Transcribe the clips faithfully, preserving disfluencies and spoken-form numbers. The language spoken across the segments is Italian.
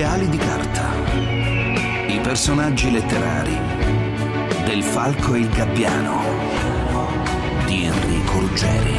ali di carta. I personaggi letterari del Falco e il Gabbiano di Enrico Ruggeri.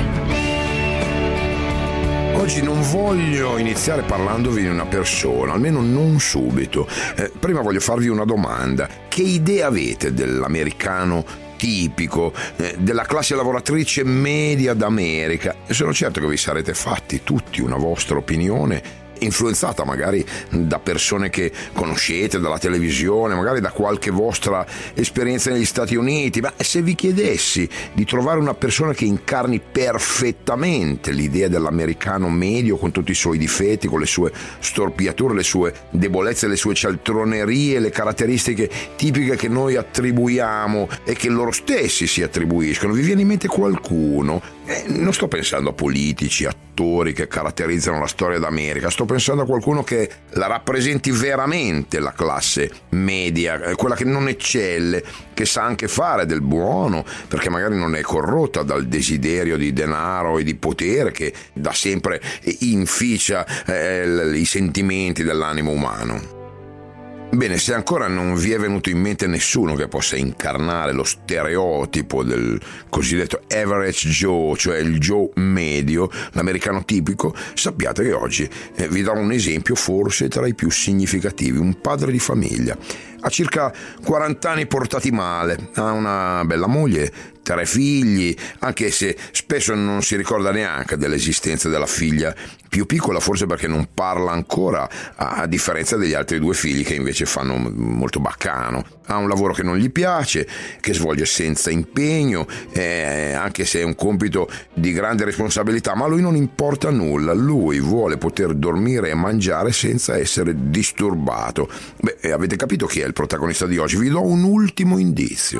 Oggi non voglio iniziare parlandovi di una persona, almeno non subito. Eh, prima voglio farvi una domanda. Che idea avete dell'americano tipico, eh, della classe lavoratrice media d'America? E sono certo che vi sarete fatti tutti una vostra opinione, influenzata magari da persone che conoscete, dalla televisione, magari da qualche vostra esperienza negli Stati Uniti. Ma se vi chiedessi di trovare una persona che incarni perfettamente l'idea dell'americano medio, con tutti i suoi difetti, con le sue storpiature, le sue debolezze, le sue cialtronerie, le caratteristiche tipiche che noi attribuiamo e che loro stessi si attribuiscono, vi viene in mente qualcuno? Eh, non sto pensando a politici, attori che caratterizzano la storia d'America, sto pensando a qualcuno che la rappresenti veramente, la classe media, quella che non eccelle, che sa anche fare del buono, perché magari non è corrotta dal desiderio di denaro e di potere che da sempre inficia eh, i sentimenti dell'animo umano. Bene, se ancora non vi è venuto in mente nessuno che possa incarnare lo stereotipo del cosiddetto average Joe, cioè il Joe medio, l'americano tipico, sappiate che oggi eh, vi darò un esempio forse tra i più significativi. Un padre di famiglia, ha circa quaranta anni portati male, ha una bella moglie, tre figli, anche se spesso non si ricorda neanche dell'esistenza della figlia più piccola, forse perché non parla ancora, a differenza degli altri due figli che invece fanno molto baccano. Ha un lavoro che non gli piace, che svolge senza impegno, eh, anche se è un compito di grande responsabilità, ma a lui non importa nulla, lui vuole poter dormire e mangiare senza essere disturbato. Beh, avete capito chi è il protagonista di oggi? Vi do un ultimo indizio.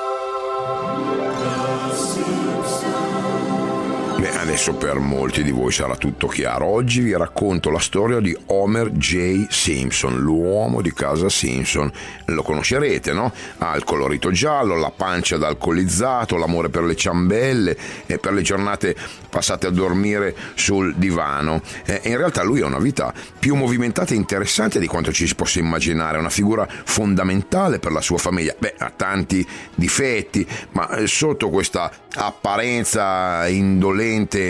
Beh, adesso per molti di voi sarà tutto chiaro. Oggi vi racconto la storia di Homer J. Simpson, l'uomo di casa Simpson. Lo conoscerete, no? Ha il colorito giallo, la pancia da alcolizzato, l'amore per le ciambelle e per le giornate passate a dormire sul divano. Eh, in realtà lui ha una vita più movimentata e interessante di quanto ci si possa immaginare. È una figura fondamentale per la sua famiglia. Beh, ha tanti difetti, ma sotto questa apparenza indolente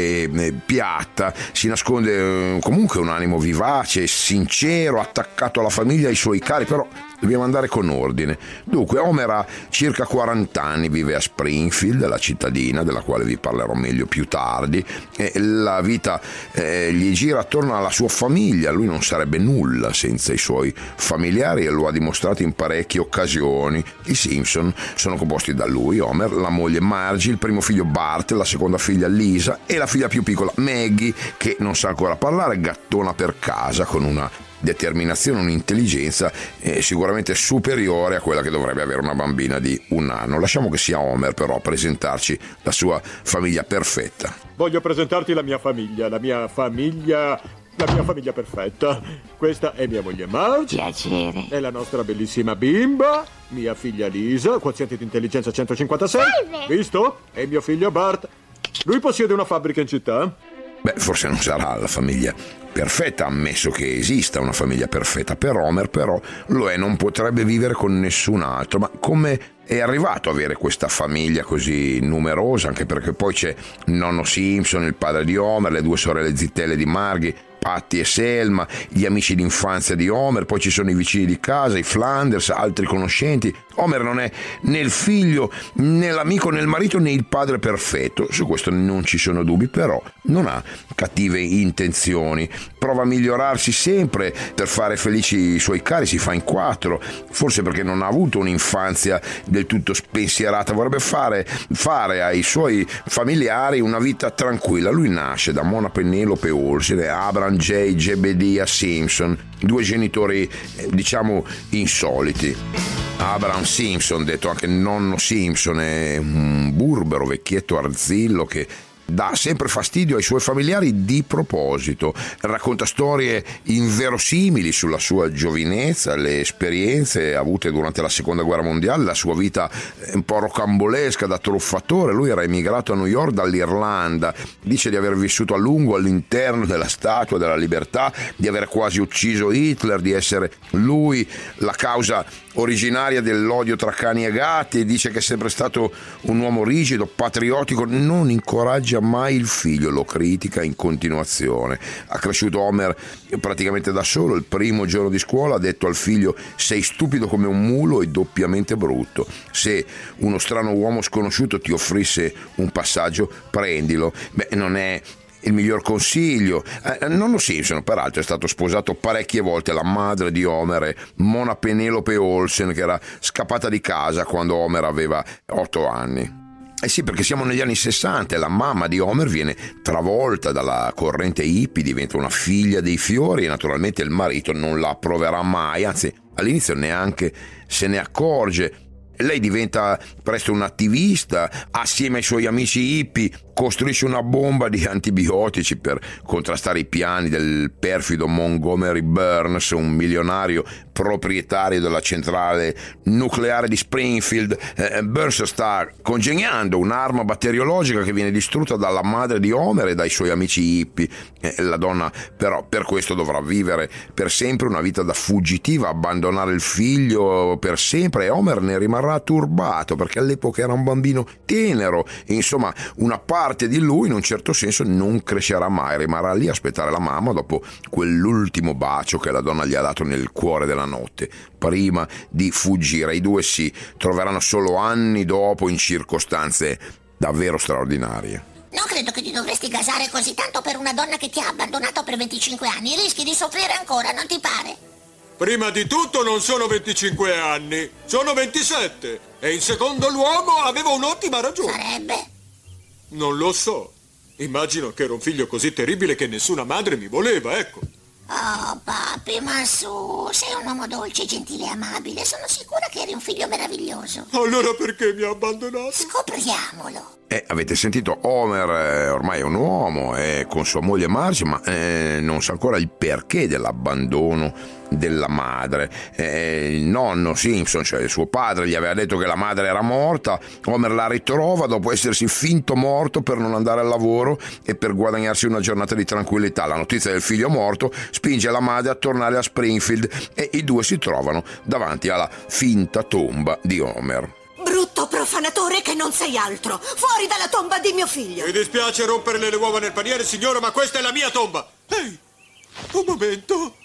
e piatta si nasconde comunque un animo vivace, sincero, attaccato alla famiglia e ai suoi cari. Però dobbiamo andare con ordine. Dunque, Homer ha circa quaranta anni, vive a Springfield, la cittadina della quale vi parlerò meglio più tardi, e la vita eh, gli gira attorno alla sua famiglia. Lui non sarebbe nulla senza i suoi familiari e lo ha dimostrato in parecchie occasioni. I Simpson sono composti da lui, Homer, la moglie Margie, il primo figlio Bart, la seconda figlia Lisa e la figlia più piccola Maggie, che non sa ancora parlare, gattona per casa, con una determinazione, un'intelligenza eh, sicuramente superiore a quella che dovrebbe avere una bambina di un anno. Lasciamo che sia Homer però a presentarci la sua famiglia perfetta. Voglio presentarti la mia famiglia, la mia famiglia, la mia famiglia perfetta. Questa è mia moglie Marge. Piacere. È la nostra bellissima bimba, mia figlia Lisa, quoziente di intelligenza centocinquantasei. Salve. Visto? E mio figlio Bart. Lui possiede una fabbrica in città. Beh, forse non sarà la famiglia perfetta, ammesso che esista una famiglia perfetta. Per Homer però lo è, non potrebbe vivere con nessun altro. Ma come è arrivato a avere questa famiglia così numerosa? Anche perché poi c'è nonno Simpson, il padre di Homer, le due sorelle zitelle di Margie, Patty e Selma, gli amici d'infanzia di Homer, poi ci sono i vicini di casa, i Flanders, altri conoscenti. Homer non è né il figlio, né l'amico, né il marito, né il padre perfetto. Su questo non ci sono dubbi, però non ha cattive intenzioni. Prova a migliorarsi sempre per fare felici i suoi cari, si fa in quattro, forse perché non ha avuto un'infanzia del tutto spensierata. Vorrebbe fare, fare ai suoi familiari una vita tranquilla. Lui nasce da Mona Penelope Olsen e Abraham J. Jebediah Simpson, due genitori diciamo insoliti. Abraham Simpson, detto anche nonno Simpson, è un burbero vecchietto arzillo che dà sempre fastidio ai suoi familiari di proposito, racconta storie inverosimili sulla sua giovinezza, le esperienze avute durante la seconda guerra mondiale, la sua vita un po' rocambolesca da truffatore. Lui era emigrato a New York dall'Irlanda, dice di aver vissuto a lungo all'interno della Statua della Libertà, di aver quasi ucciso Hitler, di essere lui la causa originaria dell'odio tra cani e gatti, e dice che è sempre stato un uomo rigido, patriottico, non incoraggia mai il figlio, lo critica in continuazione. Ha cresciuto Homer praticamente da solo. Il primo giorno di scuola ha detto al figlio: sei stupido come un mulo e doppiamente brutto. Se uno strano uomo sconosciuto ti offrisse un passaggio, prendilo. Beh, non è il miglior consiglio. Eh, nonno Simpson, peraltro, è stato sposato parecchie volte. La madre di Homer è Mona Penelope Olsen, che era scappata di casa quando Homer aveva otto anni. Eh sì, perché siamo negli anni sessanta e la mamma di Homer viene travolta dalla corrente hippie, diventa una figlia dei fiori e naturalmente il marito non la approverà mai, anzi all'inizio neanche se ne accorge. Lei diventa presto un'attivista, assieme ai suoi amici hippie costruisce una bomba di antibiotici per contrastare i piani del perfido Montgomery Burns, un milionario proprietario della centrale nucleare di Springfield. Eh, Burns sta congegnando un'arma batteriologica che viene distrutta dalla madre di Homer e dai suoi amici hippie. Eh, la donna però per questo dovrà vivere per sempre una vita da fuggitiva, abbandonare il figlio per sempre, e Homer ne rimarrà turbato perché all'epoca era un bambino tenero. Insomma, una parte di lui in un certo senso non crescerà mai, rimarrà lì a aspettare la mamma dopo quell'ultimo bacio che la donna gli ha dato nel cuore della notte, prima di fuggire. I due si troveranno solo anni dopo in circostanze davvero straordinarie. Non credo che ti dovresti gasare così tanto per una donna che ti ha abbandonato per venticinque anni. Rischi di soffrire ancora, non ti pare? Prima di tutto non sono venticinque anni, sono ventisette. E in secondo luogo avevo un'ottima ragione. Sarebbe? Non lo so. Immagino che ero un figlio così terribile che nessuna madre mi voleva, ecco. Oh, papi, ma su, sei un uomo dolce, gentile e amabile. Sono sicura che eri un figlio meraviglioso. Allora perché mi ha abbandonato? Scopriamolo. Eh, avete sentito, Homer eh, ormai è un uomo, è con sua moglie Marge, ma eh, non sa ancora il perché dell'abbandono della madre. Eh, il nonno Simpson, cioè il suo padre, gli aveva detto che la madre era morta. Homer la ritrova dopo essersi finto morto per non andare al lavoro e per guadagnarsi una giornata di tranquillità. La notizia del figlio morto spinge la madre a tornare a Springfield e i due si trovano davanti alla finta tomba di Homer. Brutto profanatore che non sei altro! Fuori dalla tomba di mio figlio! Mi dispiace romperle le uova nel paniere, signora, ma questa è la mia tomba! Ehi, un momento!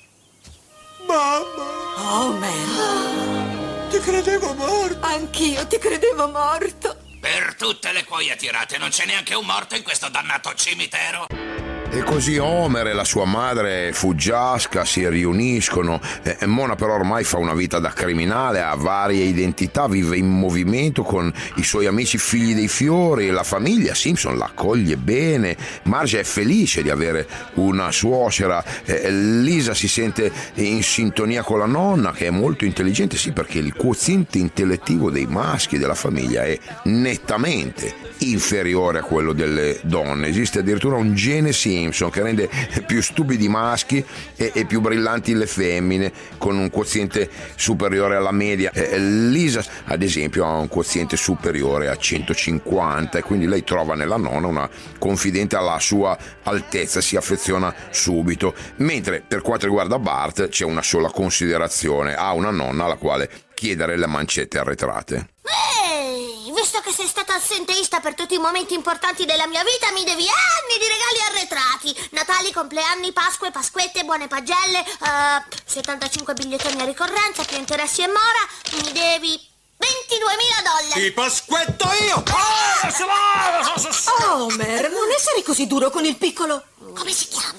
Mamma! Homer! Ti credevo morto! Anch'io ti credevo morto! Per tutte le cuoia tirate, non c'è neanche un morto in questo dannato cimitero! E così Homer e la sua madre fuggiasca si riuniscono. Eh, Mona però ormai fa una vita da criminale, ha varie identità, vive in movimento con i suoi amici figli dei fiori. La famiglia Simpson la accoglie bene. Marge è felice di avere una suocera. Eh, Lisa si sente in sintonia con la nonna, che è molto intelligente, sì, perché il quoziente intellettivo dei maschi della famiglia è nettamente inferiore a quello delle donne. Esiste addirittura un gene Simpson che rende più stupidi i maschi e, e più brillanti le femmine, con un quoziente superiore alla media. Eh, Lisa, ad esempio, ha un quoziente superiore a centocinquanta e quindi lei trova nella nonna una confidente alla sua altezza, si affeziona subito. Mentre per quanto riguarda Bart c'è una sola considerazione: ha una nonna alla quale chiedere le mancette arretrate. Ehi, visto che sei stato assenteista per tutti i momenti importanti della mia vita, mi devi anni di regali arretrati. Natali, compleanni, Pasque, Pasquette, buone pagelle, uh, settantacinque bigliettoni a ricorrenza, più interessi e mora. Mi devi ventiduemila dollari. Ti pasquetto io! Homer, non essere così duro con il piccolo. Come si chiama?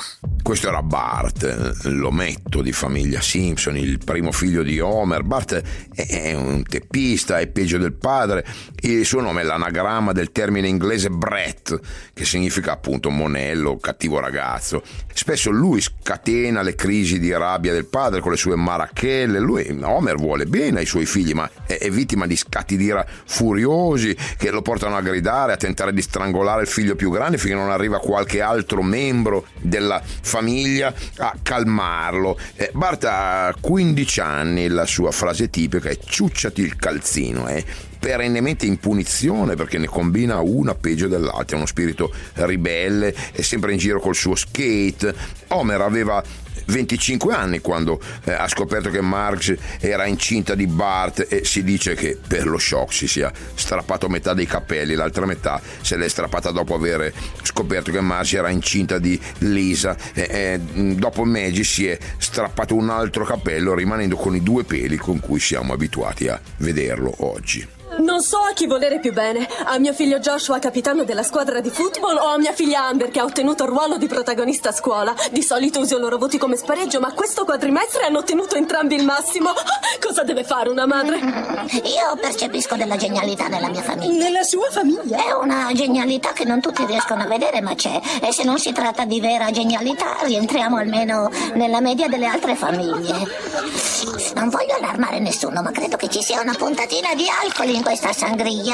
Questo era Bart, l'ometto di famiglia Simpson, il primo figlio di Homer. Bart è un teppista, è peggio del padre. Il suo nome è l'anagramma del termine inglese brat, che significa appunto monello, cattivo ragazzo. Spesso lui scatena le crisi di rabbia del padre con le sue marachelle. Lui, Homer, vuole bene ai suoi figli, ma è vittima di scatti di ira furiosi che lo portano a gridare, a tentare di strangolare il figlio più grande finché non arriva qualche altro membro della famiglia a calmarlo. Eh, Bart ha quindici anni, la sua frase tipica è ciucciati il calzino, è perennemente in punizione perché ne combina una peggio dell'altra, uno spirito ribelle, è sempre in giro col suo skate. Homer aveva venticinque anni quando eh, ha scoperto che Marge era incinta di Bart e si dice che per lo shock si sia strappato metà dei capelli, l'altra metà se l'è strappata dopo aver scoperto che Marge era incinta di Lisa e, e dopo Maggie si è strappato un altro capello rimanendo con i due peli con cui siamo abituati a vederlo oggi. Non so a chi volere più bene, a mio figlio Joshua, capitano della squadra di football, o a mia figlia Amber, che ha ottenuto il ruolo di protagonista a scuola. Di solito uso i loro voti come spareggio, ma questo quadrimestre hanno ottenuto entrambi il massimo. Cosa deve fare una madre? Io percepisco della genialità nella mia famiglia. Nella sua famiglia? È una genialità che non tutti riescono a vedere, ma c'è. E se non si tratta di vera genialità, rientriamo almeno nella media delle altre famiglie. Non voglio allarmare nessuno, ma credo che ci sia una puntatina di alcol in questa sangria.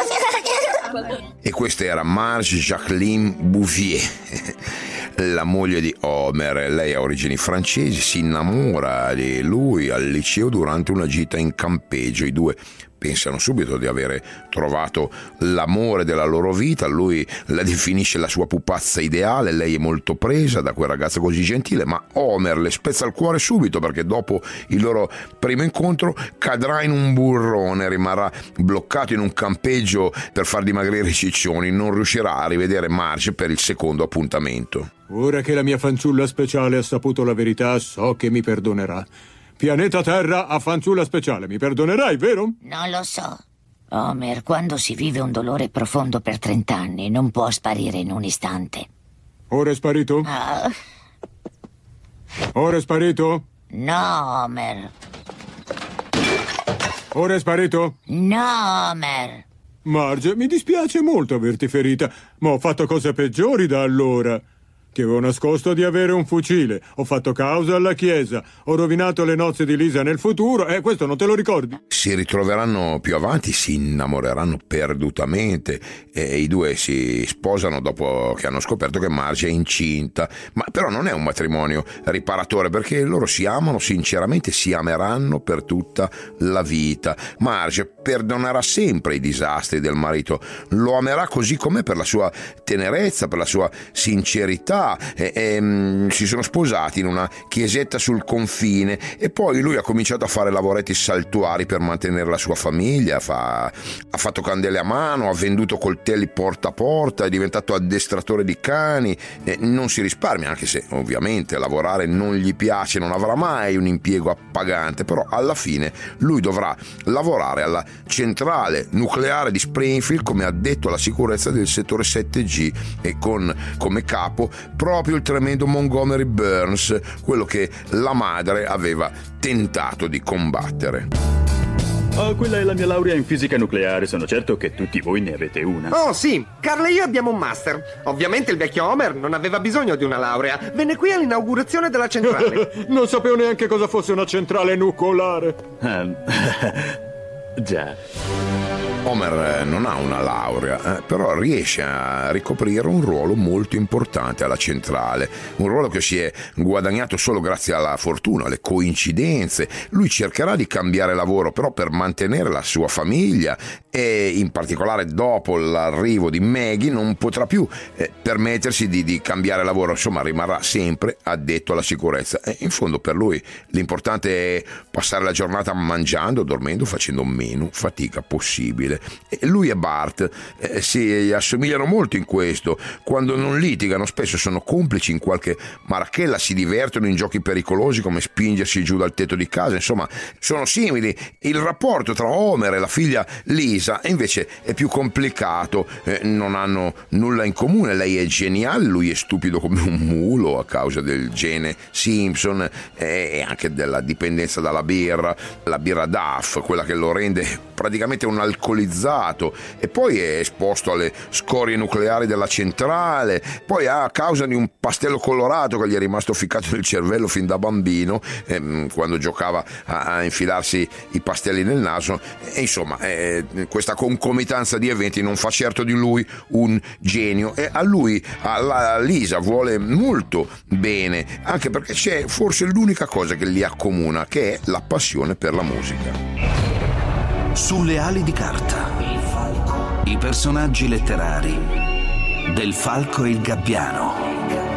E questa era Marge Jacqueline Bouvier, la moglie di Homer. Lei ha origini francesi, si innamora di lui al liceo durante una gita in campeggio. I due pensano subito di avere trovato l'amore della loro vita. Lui la definisce la sua pupazza ideale, lei è molto presa da quel ragazzo così gentile, ma Homer le spezza il cuore subito perché dopo il loro primo incontro cadrà in un burrone, rimarrà bloccato in un campeggio per far dimagrire i ciccioni, non riuscirà a rivedere Marge per il secondo appuntamento. Ora che la mia fanciulla speciale ha saputo la verità, so che mi perdonerà. Pianeta Terra a fanciulla speciale, mi perdonerai, vero? Non lo so. Homer, quando si vive un dolore profondo per trent'anni, non può sparire in un istante. Ora è sparito? Uh... Ora è sparito? No, Homer. Ora è sparito? No, Homer. Marge, mi dispiace molto averti ferita, ma ho fatto cose peggiori da allora. Ti avevo nascosto di avere un fucile, ho fatto causa alla chiesa, ho rovinato le nozze di Lisa nel futuro e questo non te lo ricordi? Si ritroveranno più avanti, si innamoreranno perdutamente e i due si sposano dopo che hanno scoperto che Marge è incinta. Ma però non è un matrimonio riparatore perché loro si amano sinceramente, si ameranno per tutta la vita. Marge perdonerà sempre i disastri del marito, lo amerà così com'è per la sua tenerezza, per la sua sincerità. E, e, mh, si sono sposati in una chiesetta sul confine e poi lui ha cominciato a fare lavoretti saltuari per mantenere la sua famiglia, fa, ha fatto candele a mano, ha venduto coltelli porta a porta, è diventato addestratore di cani e non si risparmia, anche se ovviamente lavorare non gli piace, non avrà mai un impiego appagante, però alla fine lui dovrà lavorare alla centrale nucleare di Springfield come addetto alla sicurezza del settore sette G e con come capo proprio il tremendo Montgomery Burns, quello che la madre aveva tentato di combattere. Oh, quella è la mia laurea in fisica nucleare, sono certo che tutti voi ne avete una. Oh sì, Carl e io abbiamo un master. Ovviamente il vecchio Homer non aveva bisogno di una laurea, venne qui all'inaugurazione della centrale. Non sapevo neanche cosa fosse una centrale nucleare. Um, già. Homer non ha una laurea, eh, però riesce a ricoprire un ruolo molto importante alla centrale, un ruolo che si è guadagnato solo grazie alla fortuna, alle coincidenze. Lui cercherà di cambiare lavoro, però per mantenere la sua famiglia e in particolare dopo l'arrivo di Maggie non potrà più eh, permettersi di, di cambiare lavoro, insomma rimarrà sempre addetto alla sicurezza. E in fondo per lui l'importante è passare la giornata mangiando, dormendo, facendo meno fatica possibile. stupide. E lui e Bart eh, si assomigliano molto in questo. Quando non litigano spesso sono complici in qualche marachella, si divertono in giochi pericolosi come spingersi giù dal tetto di casa, insomma sono simili. Il rapporto tra Homer e la figlia Lisa invece è più complicato, eh, non hanno nulla in comune. Lei è geniale, lui è stupido come un mulo a causa del gene Simpson eh, e anche della dipendenza dalla birra, la birra Duff, quella che lo rende praticamente un alcolizzato, e poi è esposto alle scorie nucleari della centrale, poi a causa di un pastello colorato che gli è rimasto ficcato nel cervello fin da bambino ehm, quando giocava a, a infilarsi i pastelli nel naso, e insomma eh, questa concomitanza di eventi non fa certo di lui un genio, e a lui, alla Lisa, vuole molto bene, anche perché c'è forse l'unica cosa che li accomuna, che è la passione per la musica. Sulle ali di carta, il falco. I personaggi letterari del Falco e il Gabbiano.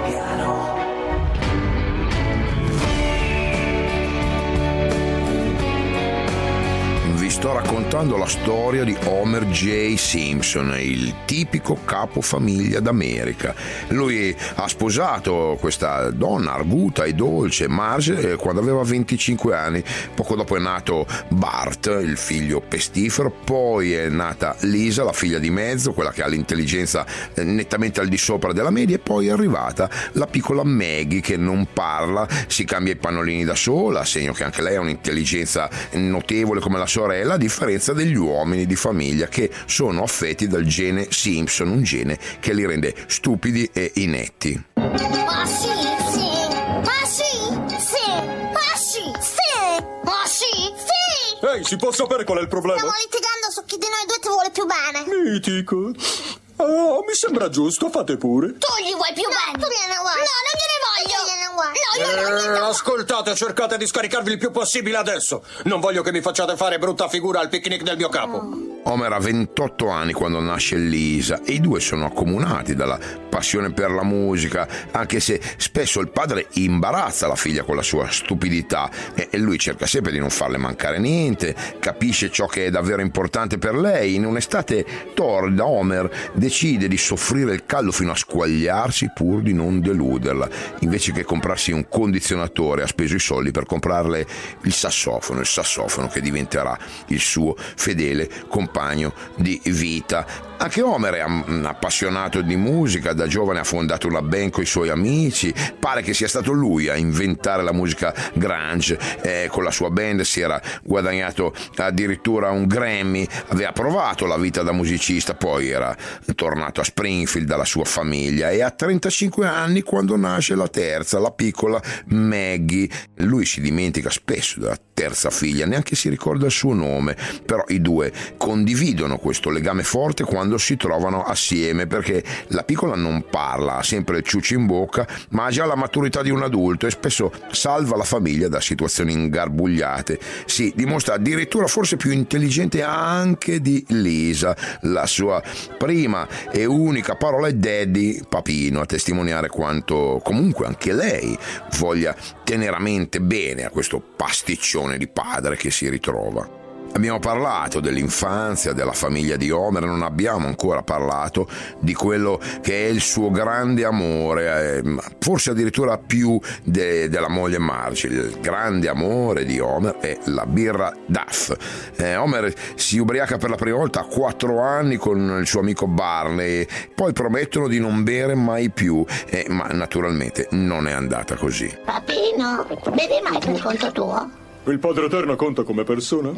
Vi sto raccontando la storia di Homer J. Simpson, il tipico capofamiglia d'America. Lui ha sposato questa donna arguta e dolce, Marge, quando aveva venticinque anni. Poco dopo è nato Bart, il figlio pestifero, poi è nata Lisa, la figlia di mezzo, quella che ha l'intelligenza nettamente al di sopra della media, e poi è arrivata la piccola Maggie, che non parla, si cambia i pannolini da sola, segno che anche lei ha un'intelligenza notevole come la sorella, a differenza degli uomini di famiglia che sono affetti dal gene Simpson, un gene che li rende stupidi e inetti. Ah sì, sì, ah sì, sì, ah sì, sì, ah sì, sì. Ehi, si può sapere qual è il problema? Stiamo litigando su chi di noi due ti vuole più bene. Mitico. Oh, mi sembra giusto, fate pure. Tu gli vuoi più no, bene? Tu gliene vuoi. No, non gliene voglio. Gliene vuoi. No, io non gliene eh, ascoltate, cercate di scaricarvi il più possibile adesso. Non voglio che mi facciate fare brutta figura al picnic del mio capo. Oh. Homer ha ventotto anni quando nasce Lisa, e i due sono accomunati dalla passione per la musica, anche se spesso il padre imbarazza la figlia con la sua stupidità, e lui cerca sempre di non farle mancare niente, capisce ciò che è davvero importante per lei. In un'estate torrida Homer decide di soffrire il caldo fino a squagliarsi pur di non deluderla. Invece che comprarsi un condizionatore ha speso i soldi per comprarle il sassofono, il sassofono che diventerà il suo fedele compagno di vita. Anche Homer è appassionato di musica, da giovane ha fondato una band con i suoi amici, pare che sia stato lui a inventare la musica grunge, eh, con la sua band si era guadagnato addirittura un Grammy, aveva provato la vita da musicista, poi era tornato a Springfield dalla sua famiglia, e a trentacinque anni quando nasce la terza, la piccola Maggie. Lui si dimentica spesso della terza figlia, neanche si ricorda il suo nome, però i due condividono questo legame forte quando si trovano assieme, perché la piccola non parla, ha sempre il ciuccio in bocca, ma ha già la maturità di un adulto e spesso salva la famiglia da situazioni ingarbugliate. Si dimostra addirittura forse più intelligente anche di Lisa. La sua prima e unica parola è daddy, papino, a testimoniare quanto comunque anche lei voglia teneramente bene a questo pasticcione di padre che si ritrova. Abbiamo parlato dell'infanzia, della famiglia di Homer, non abbiamo ancora parlato di quello che è il suo grande amore, eh, forse addirittura più de- della moglie Marge. Il grande amore di Homer è la birra Duff. Eh, Homer si ubriaca per la prima volta a quattro anni con il suo amico Barney, poi promettono di non bere mai più, eh, ma naturalmente non è andata così. Papino, bevi mai per conto tuo? Il Padre Eterno conta come persona?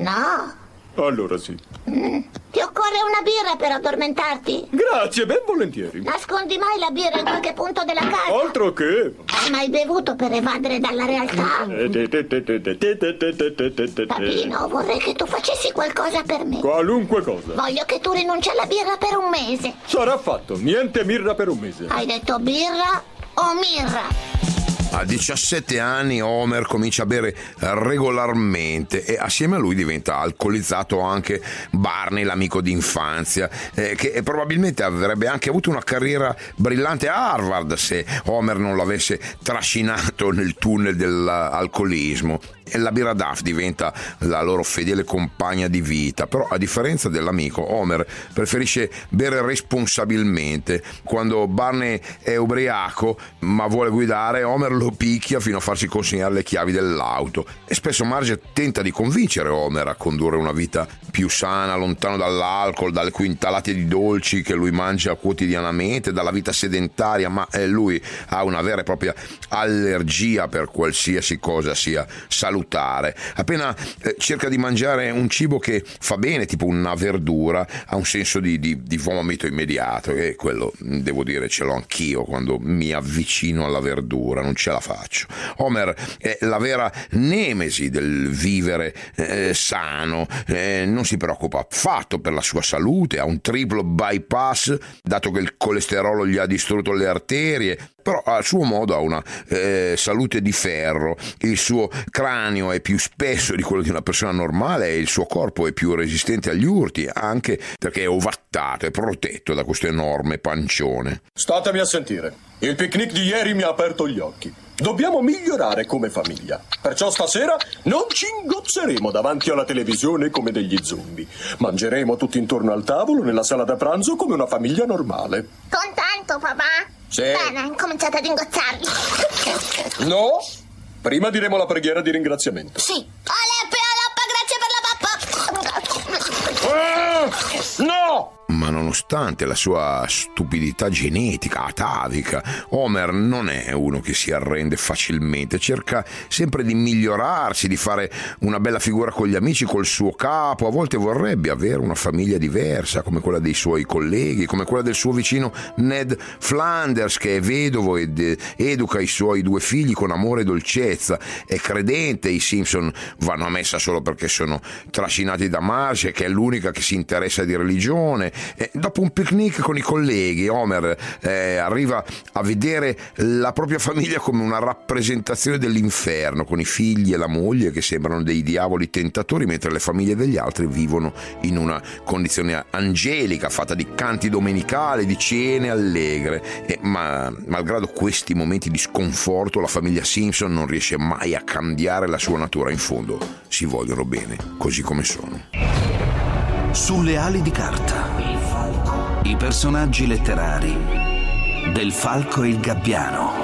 No. Allora sì. Mm. Ti occorre una birra per addormentarti? Grazie, ben volentieri. Nascondi mai la birra in qualche punto della casa? Altro che. Hai mai bevuto per evadere dalla realtà? Papino, vorrei che tu facessi qualcosa per me. Qualunque cosa. Voglio che tu rinunci alla birra per un mese. Sarà fatto, niente mirra per un mese. Hai detto birra o mirra? A diciassette anni Homer comincia a bere regolarmente e assieme a lui diventa alcolizzato anche Barney, l'amico d'infanzia, eh, che probabilmente avrebbe anche avuto una carriera brillante a Harvard se Homer non l'avesse trascinato nel tunnel dell'alcolismo. E la birra Duff diventa la loro fedele compagna di vita, però a differenza dell'amico Homer preferisce bere responsabilmente. Quando Barney è ubriaco ma vuole guidare, Homer lo picchia fino a farsi consegnare le chiavi dell'auto e spesso Marge tenta di convincere Homer a condurre una vita più sana, lontano dall'alcol, dalle quintalate di dolci che lui mangia quotidianamente, dalla vita sedentaria, ma eh, lui ha una vera e propria allergia per qualsiasi cosa sia salutare. Appena eh, cerca di mangiare un cibo che fa bene, tipo una verdura, ha un senso di, di, di vomito immediato, e quello devo dire ce l'ho anch'io quando mi avvicino alla verdura, non ce la faccio. Homer è la vera nemesi del vivere eh, sano, eh, non si preoccupa affatto per la sua salute, ha un triplo bypass dato che il colesterolo gli ha distrutto le arterie, però a suo modo ha una eh, salute di ferro, il suo cranio è più spesso di quello di una persona normale e il suo corpo è più resistente agli urti, anche perché è ovattato e protetto da questo enorme pancione. Statemi a sentire, il picnic di ieri mi ha aperto gli occhi. Dobbiamo migliorare come famiglia, perciò stasera non ci ingozzeremo davanti alla televisione come degli zombie. Mangeremo tutti intorno al tavolo nella sala da pranzo come una famiglia normale. Contento, papà? Sì. Bene, cominciate ad ingozzarli. No, prima diremo la preghiera di ringraziamento. Sì. Oleppe, olappa, grazie per la pappa. Ah, no! Ma nonostante la sua stupidità genetica, atavica, Homer non è uno che si arrende facilmente, cerca sempre di migliorarsi, di fare una bella figura con gli amici, col suo capo, a volte vorrebbe avere una famiglia diversa, come quella dei suoi colleghi, come quella del suo vicino Ned Flanders, che è vedovo ed educa i suoi due figli con amore e dolcezza, è credente, i Simpson vanno a messa solo perché sono trascinati da Marge, che è l'unica che si interessa di religione. E dopo un picnic con i colleghi, Homer eh, arriva a vedere la propria famiglia come una rappresentazione dell'inferno, con i figli e la moglie che sembrano dei diavoli tentatori, mentre le famiglie degli altri vivono in una condizione angelica, fatta di canti domenicali, di cene allegre. E, ma malgrado questi momenti di sconforto, la famiglia Simpson non riesce mai a cambiare la sua natura. In fondo si vogliono bene, così come sono. Sulle ali di carta, i personaggi letterari del Falco e il Gabbiano.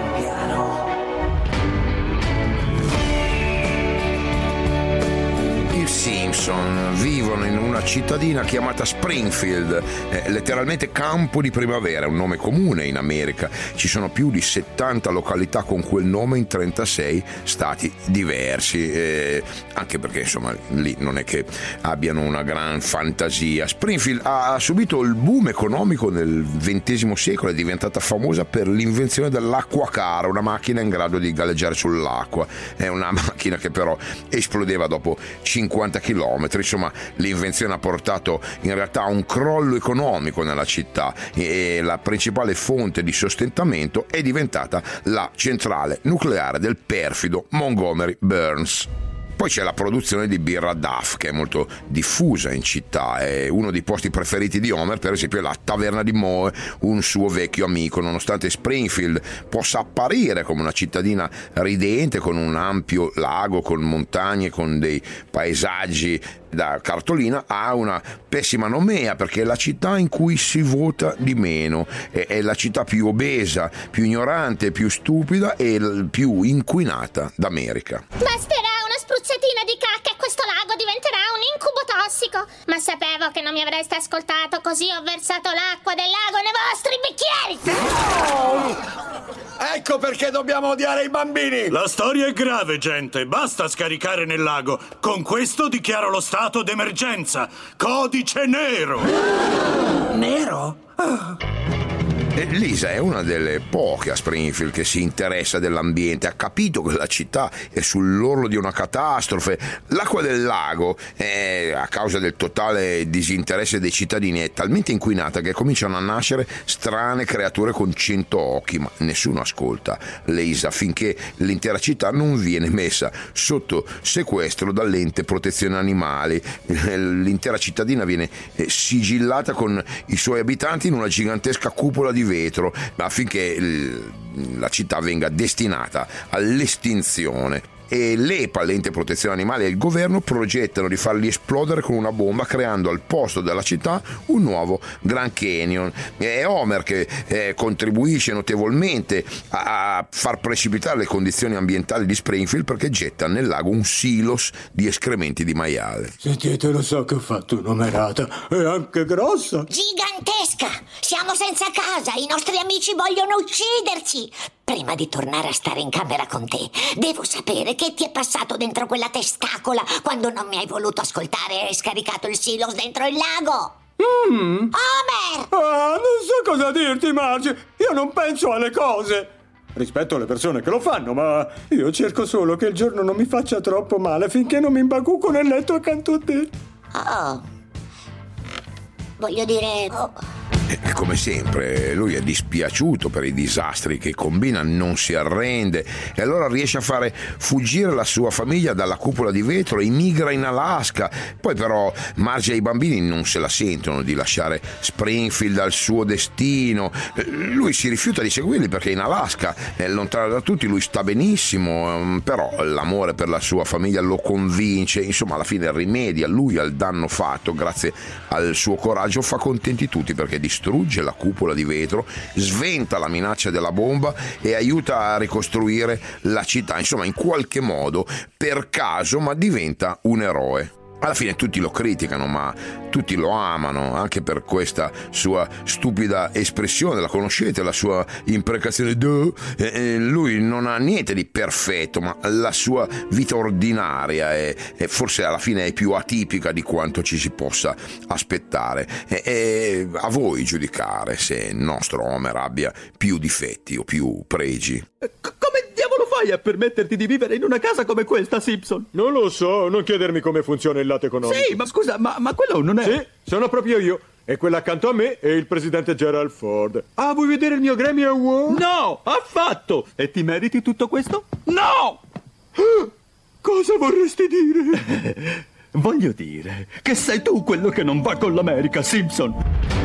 I Simpson vivono in una cittadina chiamata Springfield, eh, letteralmente campo di primavera, un nome comune in America. Ci sono più di settanta località con quel nome in trentasei stati diversi, eh, anche perché insomma lì non è che abbiano una gran fantasia. Springfield ha subito il boom economico nel ventesimo secolo, è diventata famosa per l'invenzione dell'acquacar, una macchina in grado di galleggiare sull'acqua. È una macchina che però esplodeva dopo cinquanta chilometri. Insomma, l'invenzione ha portato in realtà a un crollo economico nella città e la principale fonte di sostentamento è diventata la centrale nucleare del perfido Montgomery Burns. Poi c'è la produzione di birra Duff, che è molto diffusa in città. È uno dei posti preferiti di Homer, per esempio, è la taverna di Moe, un suo vecchio amico. Nonostante Springfield possa apparire come una cittadina ridente, con un ampio lago, con montagne, con dei paesaggi da cartolina, ha una pessima nomea, perché è la città in cui si vota di meno, è, è la città più obesa, più ignorante, più stupida e l- più inquinata d'America. Basterà una spruzzatina di cacca e questo lago diventerà un incubo tossico. Ma sapevo che non mi avreste ascoltato, così ho versato l'acqua del lago nei vostri bicchieri. Oh! Ecco perché dobbiamo odiare i bambini! La storia è grave, gente. Basta scaricare nel lago. Con questo dichiaro lo stato d'emergenza. Codice nero. Nero? Oh. E Lisa è una delle poche a Springfield che si interessa dell'ambiente, ha capito che la città è sull'orlo di una catastrofe. L'acqua del lago, è, a causa del totale disinteresse dei cittadini, è talmente inquinata che cominciano a nascere strane creature con cento occhi, ma nessuno ascolta Lisa finché l'intera città non viene messa sotto sequestro dall'ente protezione animali. L'intera cittadina viene sigillata con i suoi abitanti in una gigantesca cupola di vetro affinché la città venga destinata all'estinzione. E l'E P A, l'ente protezione animali, e il governo progettano di farli esplodere con una bomba, creando al posto della città un nuovo Grand Canyon. È Homer che eh, contribuisce notevolmente a, a far precipitare le condizioni ambientali di Springfield perché getta nel lago un silos di escrementi di maiale. Sentite, lo so che ho fatto un'omerata, è anche grossa. Gigantesca! Siamo senza casa, i nostri amici vogliono ucciderci! Prima di tornare a stare in camera con te, devo sapere che ti è passato dentro quella testacola quando non mi hai voluto ascoltare e hai scaricato il silos dentro il lago. Mm. Homer! Ah, non so cosa dirti, Marge. Io non penso alle cose. Rispetto alle persone che lo fanno, ma io cerco solo che il giorno non mi faccia troppo male finché non mi imbacucco nel letto accanto a te. Oh. Voglio dire... Oh. E come sempre lui è dispiaciuto per i disastri che combina, non si arrende e allora riesce a fare fuggire la sua famiglia dalla cupola di vetro e migra in Alaska. Poi però Marge e i bambini non se la sentono di lasciare Springfield al suo destino. Lui si rifiuta di seguirli perché in Alaska è lontano da tutti, lui sta benissimo, però l'amore per la sua famiglia lo convince. Insomma, alla fine rimedia lui al danno fatto, grazie al suo coraggio fa contenti tutti perché distrugge la cupola di vetro, sventa la minaccia della bomba e aiuta a ricostruire la città. Insomma, in qualche modo, per caso, ma diventa un eroe. Alla fine tutti lo criticano, ma tutti lo amano, anche per questa sua stupida espressione. La conoscete, la sua imprecazione? Duh. Eh, lui non ha niente di perfetto, ma la sua vita ordinaria è, è forse alla fine è più atipica di quanto ci si possa aspettare. È, è a voi giudicare se il nostro Homer abbia più difetti o più pregi. Come diavolo fai a permetterti di vivere in una casa come questa, Simpson? Non lo so, non chiedermi come funziona il lato economico. Sì, ma scusa, ma, ma quello non è... Sì, sono proprio io. E quella accanto a me è il presidente Gerald Ford. Ah, vuoi vedere il mio Grammy Award? No, affatto! E ti meriti tutto questo? No! Cosa vorresti dire? Voglio dire che sei tu quello che non va con l'America, Simpson.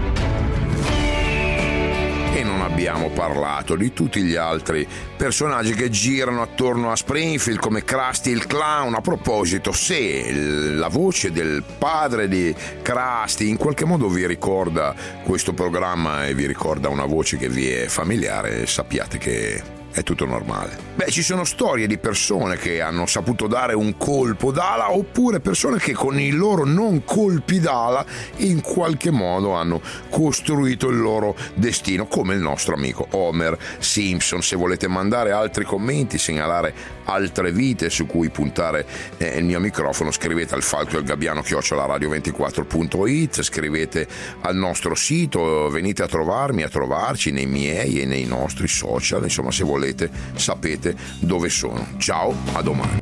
E non abbiamo parlato di tutti gli altri personaggi che girano attorno a Springfield come Krusty il Clown. A proposito, se la voce del padre di Krusty in qualche modo vi ricorda questo programma e vi ricorda una voce che vi è familiare, sappiate che è tutto normale. Beh, ci sono storie di persone che hanno saputo dare un colpo d'ala, oppure persone che con i loro non colpi d'ala in qualche modo hanno costruito il loro destino, come il nostro amico Homer Simpson. Se volete mandare altri commenti, segnalare altre vite su cui puntare eh, il mio microfono, scrivete al falco e al gabbiano chiocciola radio ventiquattro punto it, scrivete al nostro sito, venite a trovarmi, a trovarci nei miei e nei nostri social. Insomma, se volete sapete dove sono. Ciao, a domani.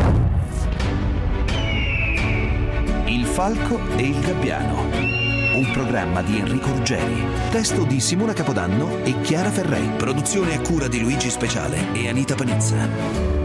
Il falco e il gabbiano, un programma di Enrico Ruggeri, testo di Simona Capodanno e Chiara Ferrei, produzione a cura di Luigi Speciale e Anita Panizza.